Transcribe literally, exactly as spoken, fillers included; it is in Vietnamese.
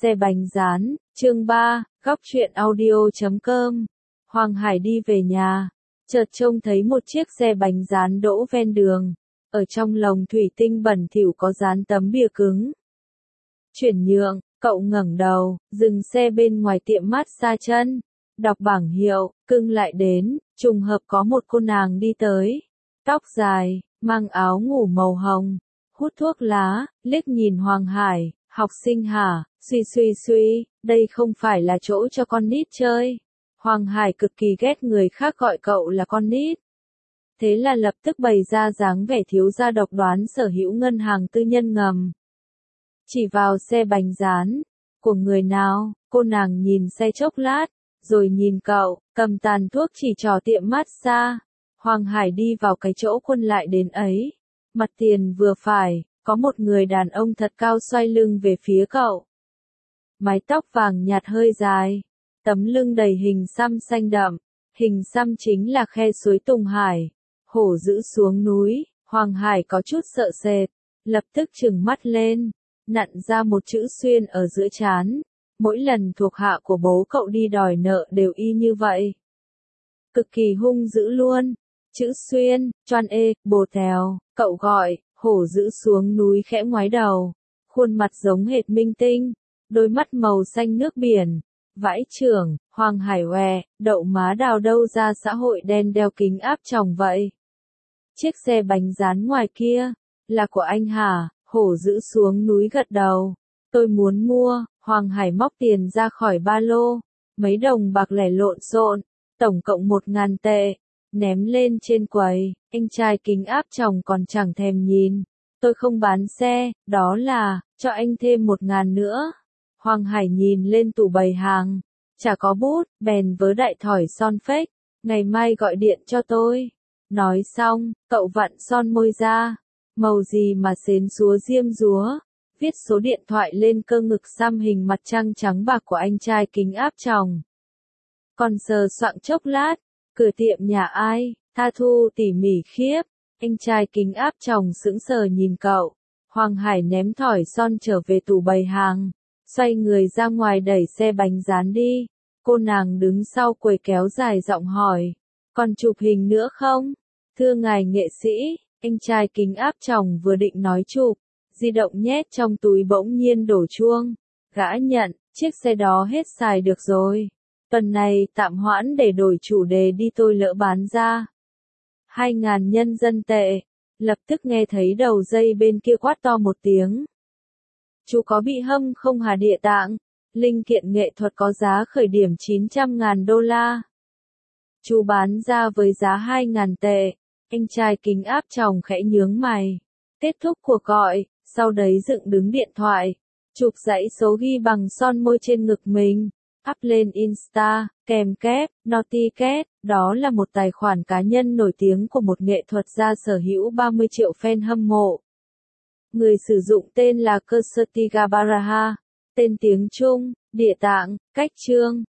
Xe bánh rán, chương ba, góc truyện audio chấm com. Hoàng Hải đi về nhà, chợt trông thấy một chiếc xe bánh rán đỗ ven đường, ở trong lồng thủy tinh bẩn thỉu có dán tấm bìa cứng. Chuyển nhượng, cậu ngẩng đầu, dừng xe bên ngoài tiệm massage chân, đọc bảng hiệu, cưng lại đến, trùng hợp có một cô nàng đi tới, tóc dài, mang áo ngủ màu hồng, hút thuốc lá, liếc nhìn Hoàng Hải, học sinh hả, suy suy suy, đây không phải là chỗ cho con nít chơi. Hoàng Hải cực kỳ ghét người khác gọi cậu là con nít. Thế là lập tức bày ra dáng vẻ thiếu gia độc đoán sở hữu ngân hàng tư nhân ngầm. Chỉ vào xe bánh rán, của người nào, cô nàng nhìn xe chốc lát, rồi nhìn cậu, cầm tàn thuốc chỉ trỏ tiệm massage. Hoàng Hải đi vào cái chỗ quân lại đến ấy. Mặt tiền vừa phải, có một người đàn ông thật cao xoay lưng về phía cậu. Mái tóc vàng nhạt hơi dài, tấm lưng đầy hình xăm xanh đậm, hình xăm chính là khe suối Tùng Hải, hổ dữ xuống núi. Hoàng Hải có chút sợ sệt, lập tức trừng mắt lên, nặn ra một chữ xuyên ở giữa trán. Mỗi lần thuộc hạ của bố cậu đi đòi nợ đều y như vậy. Cực kỳ hung dữ luôn. Chữ xuyên, choan ê, bồ tèo, cậu gọi, hổ dữ xuống núi khẽ ngoái đầu. Khuôn mặt giống hệt minh tinh, đôi mắt màu xanh nước biển. Vãi chưởng, Hoàng Hải què, đậu má đào đâu ra xã hội đen đeo kính áp tròng vậy. Chiếc xe bánh rán ngoài kia, là của anh hả? Hổ dữ xuống núi gật đầu. Tôi muốn mua. Hoàng Hải móc tiền ra khỏi ba lô, mấy đồng bạc lẻ lộn xộn, tổng cộng một ngàn tệ, ném lên trên quầy. Anh trai kính áp tròng còn chẳng thèm nhìn. Tôi không bán xe, đó là, cho anh thêm một ngàn nữa. Hoàng Hải nhìn lên tủ bày hàng, chả có bút, bèn vớ đại thỏi son phếch, ngày mai gọi điện cho tôi. Nói xong, cậu vặn son môi ra, màu gì mà xến xúa diêm dúa. Viết số điện thoại lên cơ ngực xăm hình mặt trăng trắng bạc của anh trai kính áp tròng. Còn sờ soạng chốc lát, cửa tiệm nhà ai, Tha Thu tỉ mỉ khiếp. Anh trai kính áp tròng sững sờ nhìn cậu. Hoàng Hải ném thỏi son trở về tủ bày hàng, xoay người ra ngoài đẩy xe bánh rán đi. Cô nàng đứng sau quầy kéo dài giọng hỏi, còn chụp hình nữa không? Thưa ngài nghệ sĩ. Anh trai kính áp tròng vừa định nói chụp, di động nhét trong túi bỗng nhiên đổ chuông. Gã nhận, chiếc xe đó hết xài được rồi. Tuần này tạm hoãn để đổi chủ đề đi, tôi lỡ bán ra hai ngàn nhân dân tệ. Lập tức nghe thấy đầu dây bên kia quát to một tiếng. Chú có bị hâm không hả địa tạng? Linh kiện nghệ thuật có giá khởi điểm chín trăm ngàn đô la. Chú bán ra với giá hai ngàn tệ. Anh trai kính áp tròng khẽ nhướng mày. Kết thúc cuộc gọi, sau đấy dựng đứng điện thoại, chụp dãy số ghi bằng son môi trên ngực mình, up lên Insta, kèm kép, Naughty Cat, đó là một tài khoản cá nhân nổi tiếng của một nghệ thuật gia sở hữu ba mươi triệu fan hâm mộ. Người sử dụng tên là Kirsty Gabaraha, tên tiếng Trung, địa tạng, cách chương.